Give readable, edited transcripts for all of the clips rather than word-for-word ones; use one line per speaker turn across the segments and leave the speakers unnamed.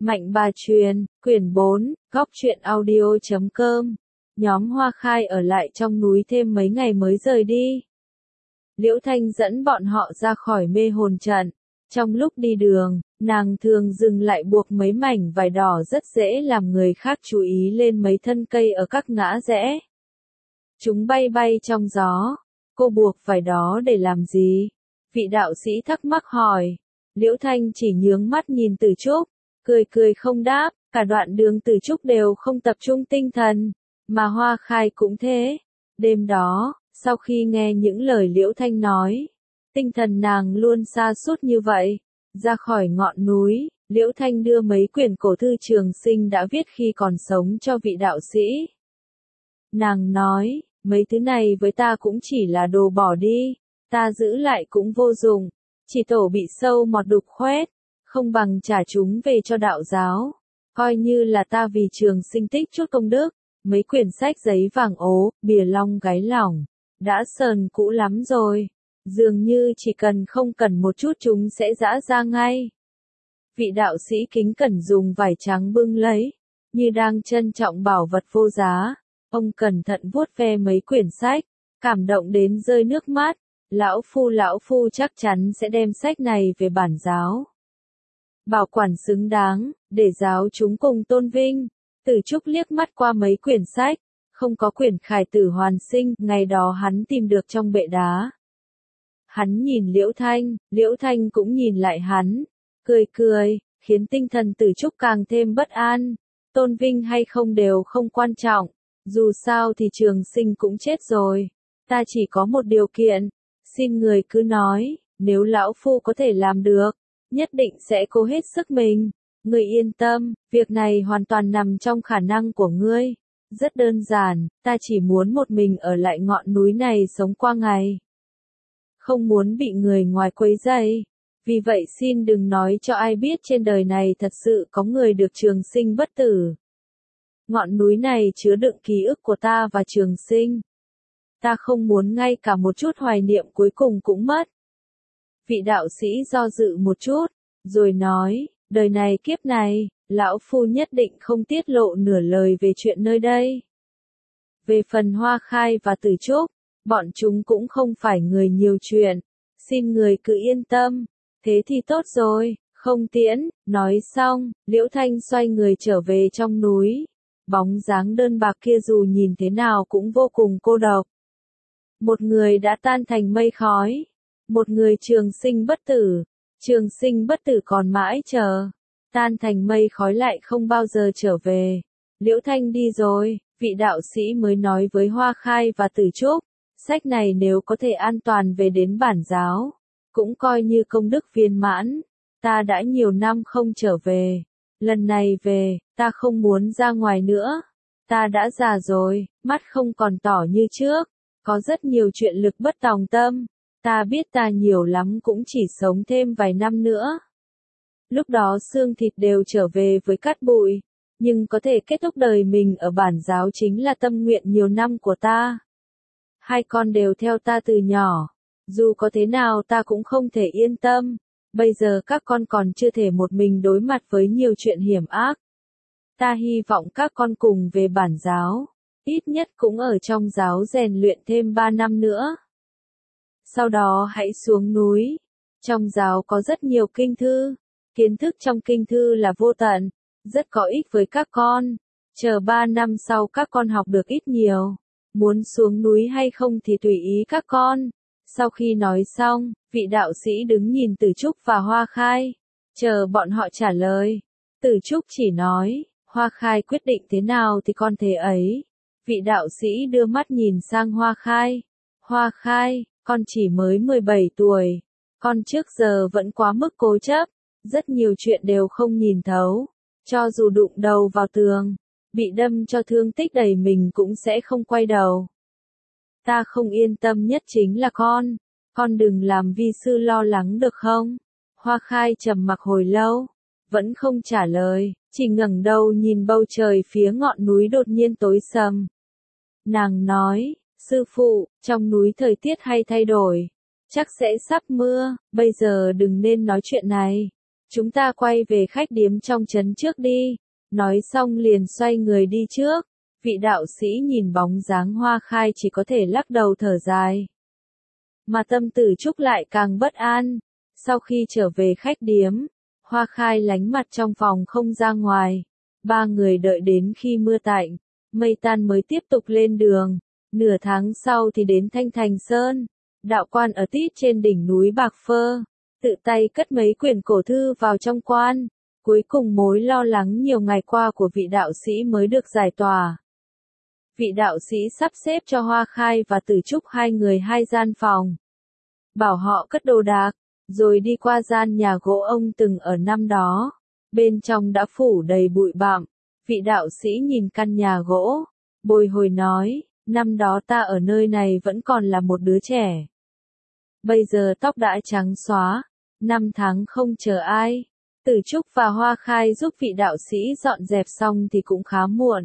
Mạnh bà truyền, quyển 4, góc truyện audio.com. Nhóm Hoa Khai ở lại trong núi thêm mấy ngày mới rời đi. Liễu Thanh dẫn bọn họ ra khỏi mê hồn trận. Trong lúc đi đường, nàng thường dừng lại buộc mấy mảnh vải đỏ rất dễ làm người khác chú ý lên mấy thân cây ở các ngã rẽ. Chúng bay bay trong gió. Cô buộc vải đó để làm gì? Vị đạo sĩ thắc mắc hỏi. Liễu Thanh chỉ nhướng mắt nhìn Tử Trúc, cười không đáp. Cả đoạn đường Tử Trúc đều không tập trung tinh thần, mà Hoa Khai cũng thế. Đêm đó, sau khi nghe những lời Liễu Thanh nói, tinh thần nàng luôn sa sút như vậy. Ra khỏi ngọn núi, Liễu Thanh đưa mấy quyển cổ thư Trường Sinh đã viết khi còn sống cho vị đạo sĩ. Nàng nói, mấy thứ này với ta cũng chỉ là đồ bỏ đi, ta giữ lại cũng vô dụng, chỉ tổ bị sâu mọt đục khoét, không bằng trả chúng về cho đạo giáo, coi như là ta vì Trường Sinh tích chút công đức. Mấy quyển sách giấy vàng ố, bìa long gáy lỏng, đã sờn cũ lắm rồi, dường như chỉ cần không cần một chút chúng sẽ giã ra ngay. Vị đạo sĩ kính cẩn dùng vải trắng bưng lấy, như đang trân trọng bảo vật vô giá. Ông cẩn thận vuốt ve mấy quyển sách, cảm động đến rơi nước mắt. Lão phu chắc chắn sẽ đem sách này về bản giáo, bảo quản xứng đáng, để giáo chúng cùng tôn vinh. Tử Trúc liếc mắt qua mấy quyển sách, không có quyển Khải Tử Hoàn Sinh, ngày đó hắn tìm được trong bệ đá. Hắn nhìn Liễu Thanh cũng nhìn lại hắn, cười, khiến tinh thần Tử Trúc càng thêm bất an. Tôn vinh hay không đều không quan trọng, dù sao thì Trường Sinh cũng chết rồi. Ta chỉ có một điều kiện, xin người cứ nói, nếu lão phu có thể làm được, nhất định sẽ cố hết sức mình. Ngươi yên tâm, việc này hoàn toàn nằm trong khả năng của ngươi. Rất đơn giản, ta chỉ muốn một mình ở lại ngọn núi này sống qua ngày. Không muốn bị người ngoài quấy rầy. Vì vậy xin đừng nói cho ai biết trên đời này thật sự có người được Trường Sinh bất tử. Ngọn núi này chứa đựng ký ức của ta và Trường Sinh. Ta không muốn ngay cả một chút hoài niệm cuối cùng cũng mất. Vị đạo sĩ do dự một chút, rồi nói, đời này kiếp này, lão phu nhất định không tiết lộ nửa lời về chuyện nơi đây. Về phần Hoa Khai và Tử Trúc, bọn chúng cũng không phải người nhiều chuyện, xin người cứ yên tâm, thế thì tốt rồi, không tiễn. Nói xong, Liễu Thanh xoay người trở về trong núi. Bóng dáng đơn bạc kia dù nhìn thế nào cũng vô cùng cô độc. Một người đã tan thành mây khói, một người Trường Sinh bất tử. Trường Sinh bất tử còn mãi chờ, tan thành mây khói lại không bao giờ trở về. Liễu Thanh đi rồi, vị đạo sĩ mới nói với Hoa Khai và Tử Trúc, sách này nếu có thể an toàn về đến bản giáo, cũng coi như công đức viên mãn. Ta đã nhiều năm không trở về, lần này về, ta không muốn ra ngoài nữa. Ta đã già rồi, mắt không còn tỏ như trước, có rất nhiều chuyện lực bất tòng tâm. Ta biết ta nhiều lắm cũng chỉ sống thêm vài năm nữa. Lúc đó xương thịt đều trở về với cát bụi, nhưng có thể kết thúc đời mình ở bản giáo chính là tâm nguyện nhiều năm của ta. Hai con đều theo ta từ nhỏ, dù có thế nào ta cũng không thể yên tâm. Bây giờ các con còn chưa thể một mình đối mặt với nhiều chuyện hiểm ác. Ta hy vọng các con cùng về bản giáo, ít nhất cũng ở trong giáo rèn luyện thêm 3 năm nữa. Sau đó hãy xuống núi. Trong giáo có rất nhiều kinh thư, kiến thức trong kinh thư là vô tận, rất có ích với các con. Chờ 3 năm sau các con học được ít nhiều, muốn xuống núi hay không thì tùy ý các con. Sau khi nói xong, vị đạo sĩ đứng nhìn Tử Trúc và Hoa Khai, chờ bọn họ trả lời. Tử Trúc chỉ nói, Hoa Khai quyết định thế nào thì con thế ấy. Vị đạo sĩ đưa mắt nhìn sang Hoa Khai. Hoa Khai, con chỉ mới 17 tuổi, con trước giờ vẫn quá mức cố chấp, rất nhiều chuyện đều không nhìn thấu, cho dù đụng đầu vào tường, bị đâm cho thương tích đầy mình cũng sẽ không quay đầu. Ta không yên tâm nhất chính là con đừng làm vi sư lo lắng được không? Hoa Khai trầm mặc hồi lâu, vẫn không trả lời, chỉ ngẩng đầu nhìn bầu trời phía ngọn núi đột nhiên tối sầm. Nàng nói, sư phụ, trong núi thời tiết hay thay đổi, chắc sẽ sắp mưa, bây giờ đừng nên nói chuyện này. chúng ta quay về khách điếm trong trấn trước đi. Nói xong liền xoay người đi trước. Vị đạo sĩ nhìn bóng dáng Hoa Khai chỉ có thể lắc đầu thở dài. Mà tâm Tử Trúc lại càng bất an. Sau khi trở về khách điếm, Hoa Khai lánh mặt trong phòng không ra ngoài. Ba người đợi đến khi mưa tạnh, mây tan mới tiếp tục lên đường. Nửa tháng sau thì đến Thanh Thành Sơn. Đạo quan ở tít trên đỉnh núi Bạc Phơ, tự tay cất mấy quyển cổ thư vào trong quan. Cuối cùng mối lo lắng nhiều ngày qua của vị đạo sĩ mới được giải tỏa. Vị đạo sĩ sắp xếp cho Hoa Khai và Tử Trúc hai người hai gian phòng. Bảo họ cất đồ đạc, rồi đi qua gian nhà gỗ ông từng ở năm đó. Bên trong đã phủ đầy bụi bặm. Vị đạo sĩ nhìn căn nhà gỗ, bồi hồi nói, năm đó ta ở nơi này vẫn còn là một đứa trẻ. Bây giờ tóc đã trắng xóa, 5 tháng không chờ ai. Tử Trúc và Hoa Khai giúp vị đạo sĩ dọn dẹp xong thì cũng khá muộn.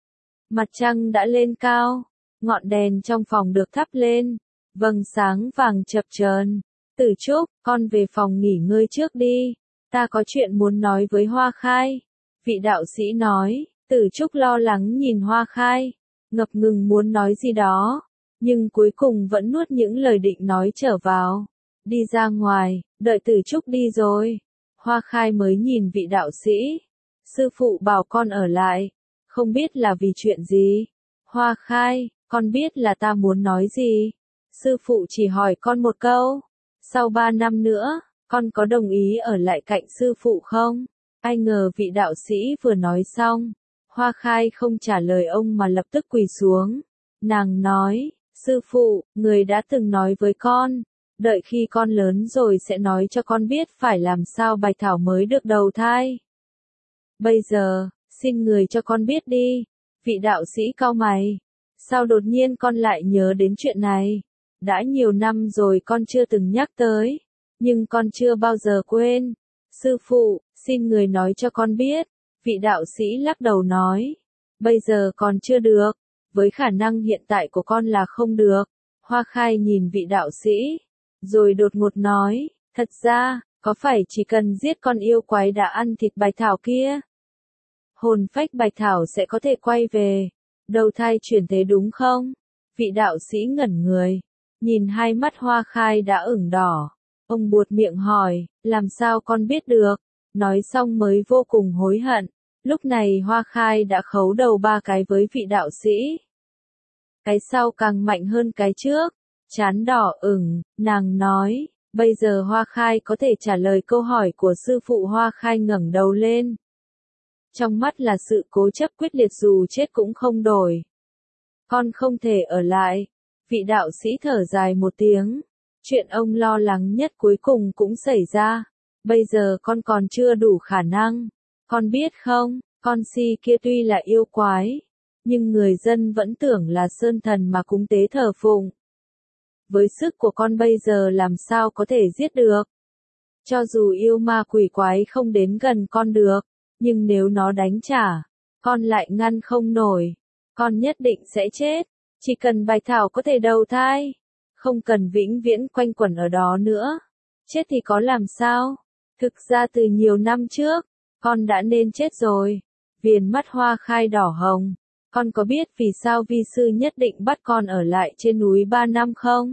Mặt trăng đã lên cao, ngọn đèn trong phòng được thắp lên, vầng sáng vàng chập chờn. Tử Trúc, con về phòng nghỉ ngơi trước đi, ta có chuyện muốn nói với Hoa Khai. Vị đạo sĩ nói. Tử Trúc lo lắng nhìn Hoa Khai, ngập ngừng muốn nói gì đó, nhưng cuối cùng vẫn nuốt những lời định nói trở vào. Đi ra ngoài, đợi Tử Trúc đi rồi, Hoa Khai mới nhìn vị đạo sĩ. Sư phụ bảo con ở lại, không biết là vì chuyện gì. Hoa Khai, con biết là ta muốn nói gì. Sư phụ chỉ hỏi con một câu. Sau 3 năm nữa, con có đồng ý ở lại cạnh sư phụ không? Ai ngờ vị đạo sĩ vừa nói xong, Hoa Khai không trả lời ông mà lập tức quỳ xuống. Nàng nói, sư phụ, người đã từng nói với con, đợi khi con lớn rồi sẽ nói cho con biết phải làm sao Bạch Thảo mới được đầu thai. Bây giờ, xin người cho con biết đi. Vị đạo sĩ cau mày. Sao đột nhiên con lại nhớ đến chuyện này? Đã nhiều năm rồi con chưa từng nhắc tới, nhưng con chưa bao giờ quên. Sư phụ, xin người nói cho con biết. Vị đạo sĩ lắc đầu nói, bây giờ còn chưa được, với khả năng hiện tại của con là không được. Hoa Khai nhìn vị đạo sĩ, rồi đột ngột nói, thật ra, có phải chỉ cần giết con yêu quái đã ăn thịt Bạch Thảo kia, hồn phách Bạch Thảo sẽ có thể quay về, đầu thai chuyển thế đúng không? Vị đạo sĩ ngẩn người, nhìn hai mắt Hoa Khai đã ửng đỏ. Ông buột miệng hỏi, làm sao con biết được? Nói xong mới vô cùng hối hận. Lúc này Hoa Khai đã khấu đầu 3 cái với vị đạo sĩ. Cái sau càng mạnh hơn cái trước. Trán đỏ ửng, nàng nói, bây giờ Hoa Khai có thể trả lời câu hỏi của sư phụ. Hoa Khai ngẩng đầu lên. Trong mắt là sự cố chấp quyết liệt dù chết cũng không đổi. Con không thể ở lại. Vị đạo sĩ thở dài một tiếng. Chuyện ông lo lắng nhất cuối cùng cũng xảy ra. Bây giờ con còn chưa đủ khả năng. Con biết không, con Si kia tuy là yêu quái, nhưng người dân vẫn tưởng là sơn thần mà cúng tế thờ phụng. Với sức của con bây giờ làm sao có thể giết được? Cho dù yêu ma quỷ quái không đến gần con được, nhưng nếu nó đánh trả, con lại ngăn không nổi. Con nhất định sẽ chết. Chỉ cần Bạch Thảo có thể đầu thai, không cần vĩnh viễn quanh quẩn ở đó nữa. Chết thì có làm sao? Thực ra từ nhiều năm trước, con đã nên chết rồi. Viền mắt Hoa Khai đỏ hồng. Con có biết vì sao vi sư nhất định bắt con ở lại trên núi 3 năm không?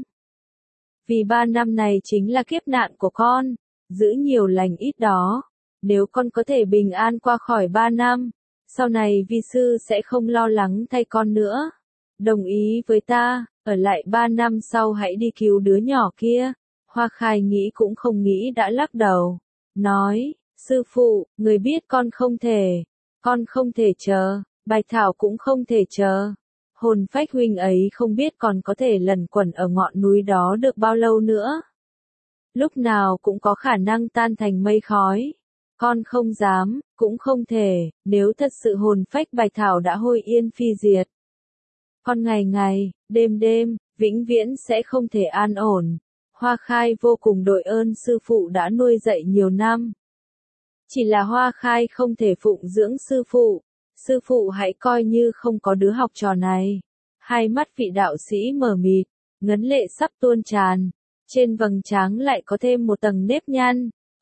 Vì 3 năm này chính là kiếp nạn của con. Giữ nhiều lành ít đó. Nếu con có thể bình an qua khỏi 3 năm, sau này vi sư sẽ không lo lắng thay con nữa. Đồng ý với ta, ở lại 3 năm sau hãy đi cứu đứa nhỏ kia. Hoa Khai nghĩ cũng không nghĩ đã lắc đầu. Nói, sư phụ, người biết con không thể chờ, Bạch Thảo cũng không thể chờ. Hồn phách huynh ấy không biết còn có thể lẩn quẩn ở ngọn núi đó được bao lâu nữa. Lúc nào cũng có khả năng tan thành mây khói. Con không dám, cũng không thể, nếu thật sự hồn phách Bạch Thảo đã hôi yên phi diệt. Con ngày ngày, đêm đêm, vĩnh viễn sẽ không thể an ổn. Hoa Khai vô cùng đội ơn sư phụ đã nuôi dạy nhiều năm. Chỉ là Hoa Khai không thể phụng dưỡng sư phụ. Sư phụ hãy coi như không có đứa học trò này. Hai mắt vị đạo sĩ mờ mịt, ngấn lệ sắp tuôn tràn. Trên vầng trán lại có thêm một tầng nếp nhăn.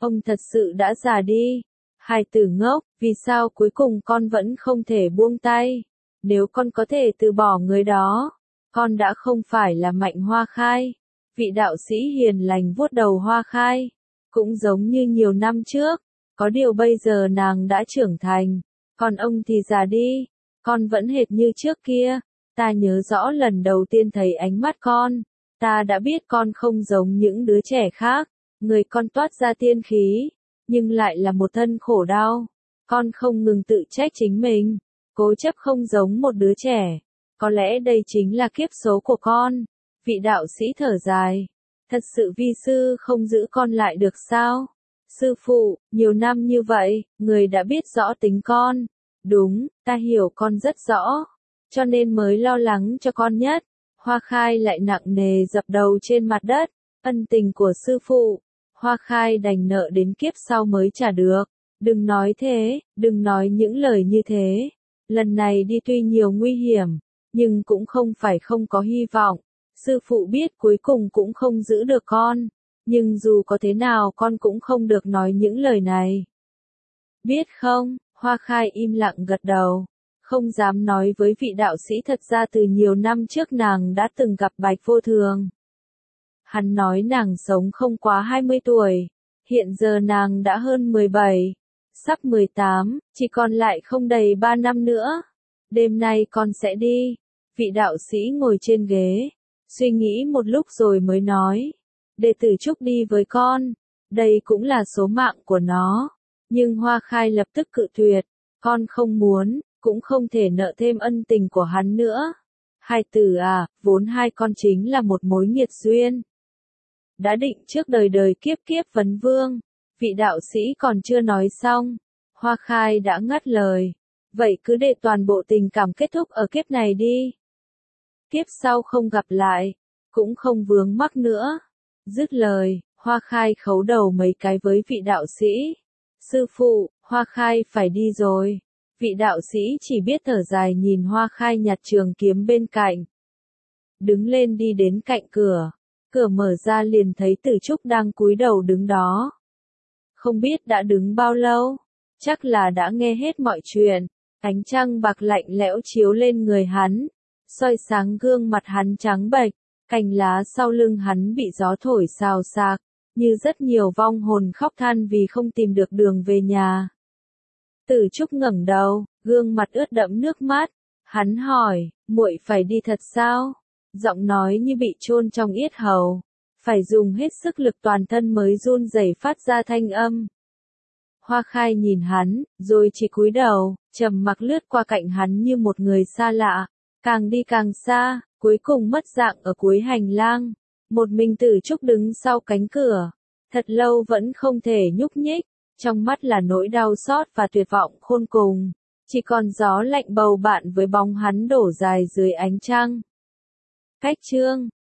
Ông thật sự đã già đi. Hài tử ngốc, vì sao cuối cùng con vẫn không thể buông tay? Nếu con có thể từ bỏ người đó, con đã không phải là Mạnh Hoa Khai. Vị đạo sĩ hiền lành vuốt đầu Hoa Khai. Cũng giống như nhiều năm trước, có điều bây giờ nàng đã trưởng thành, còn ông thì già đi. Con vẫn hệt như trước kia, ta nhớ rõ lần đầu tiên thấy ánh mắt con, ta đã biết con không giống những đứa trẻ khác, người con toát ra tiên khí, nhưng lại là một thân khổ đau. Con không ngừng tự trách chính mình, cố chấp không giống một đứa trẻ. Có lẽ đây chính là kiếp số của con. Vị đạo sĩ thở dài. Thật sự vi sư không giữ con lại được sao? Sư phụ, nhiều năm như vậy, người đã biết rõ tính con. Đúng, ta hiểu con rất rõ. Cho nên mới lo lắng cho con nhất. Hoa Khai lại nặng nề dập đầu trên mặt đất. Ân tình của sư phụ, Hoa Khai đành nợ đến kiếp sau mới trả được. Đừng nói thế, đừng nói những lời như thế. Lần này đi tuy nhiều nguy hiểm, nhưng cũng không phải không có hy vọng. Sư phụ biết cuối cùng cũng không giữ được con, nhưng dù có thế nào con cũng không được nói những lời này. Biết không? Hoa Khai im lặng gật đầu, không dám nói với vị đạo sĩ thật ra từ nhiều năm trước nàng đã từng gặp Bạch Vô Thường. Hắn nói nàng sống không quá 20 tuổi, hiện giờ nàng đã hơn 17, sắp 18, chỉ còn lại không đầy 3 năm nữa. Đêm nay con sẽ đi. Vị đạo sĩ ngồi trên ghế, suy nghĩ một lúc rồi mới nói, đệ tử Trúc đi với con, đây cũng là số mạng của nó. Nhưng Hoa Khai lập tức cự tuyệt, con không muốn, cũng không thể nợ thêm ân tình của hắn nữa. Hai tử à, vốn hai con chính là một mối nghiệt duyên. Đã định trước đời đời kiếp kiếp vấn vương. Vị đạo sĩ còn chưa nói xong, Hoa Khai đã ngắt lời. Vậy cứ để toàn bộ tình cảm kết thúc ở kiếp này đi. Kiếp sau không gặp lại, cũng không vướng mắc nữa. Dứt lời, Hoa Khai khấu đầu mấy cái với vị đạo sĩ. Sư phụ, Hoa Khai phải đi rồi. Vị đạo sĩ chỉ biết thở dài nhìn Hoa Khai nhặt trường kiếm bên cạnh. Đứng lên đi đến cạnh cửa. Cửa mở ra liền thấy Tử Trúc đang cúi đầu đứng đó. Không biết đã đứng bao lâu, chắc là đã nghe hết mọi chuyện. Ánh trăng bạc lạnh lẽo chiếu lên người hắn, soi sáng gương mặt hắn trắng bệch, cành lá sau lưng hắn bị gió thổi xào xạc, như rất nhiều vong hồn khóc than vì không tìm được đường về nhà. Tử Trúc ngẩng đầu, gương mặt ướt đẫm nước mắt, hắn hỏi, muội phải đi thật sao? Giọng nói như bị chôn trong yết hầu, phải dùng hết sức lực toàn thân mới run rẩy phát ra thanh âm. Hoa Khai nhìn hắn, rồi chỉ cúi đầu, trầm mặc lướt qua cạnh hắn như một người xa lạ, càng đi càng xa, cuối cùng mất dạng ở cuối hành lang. Một mình Tử Trúc đứng sau cánh cửa, thật lâu vẫn không thể nhúc nhích, trong mắt là nỗi đau xót và tuyệt vọng khôn cùng, chỉ còn gió lạnh bầu bạn với bóng hắn đổ dài dưới ánh trăng. Cách chương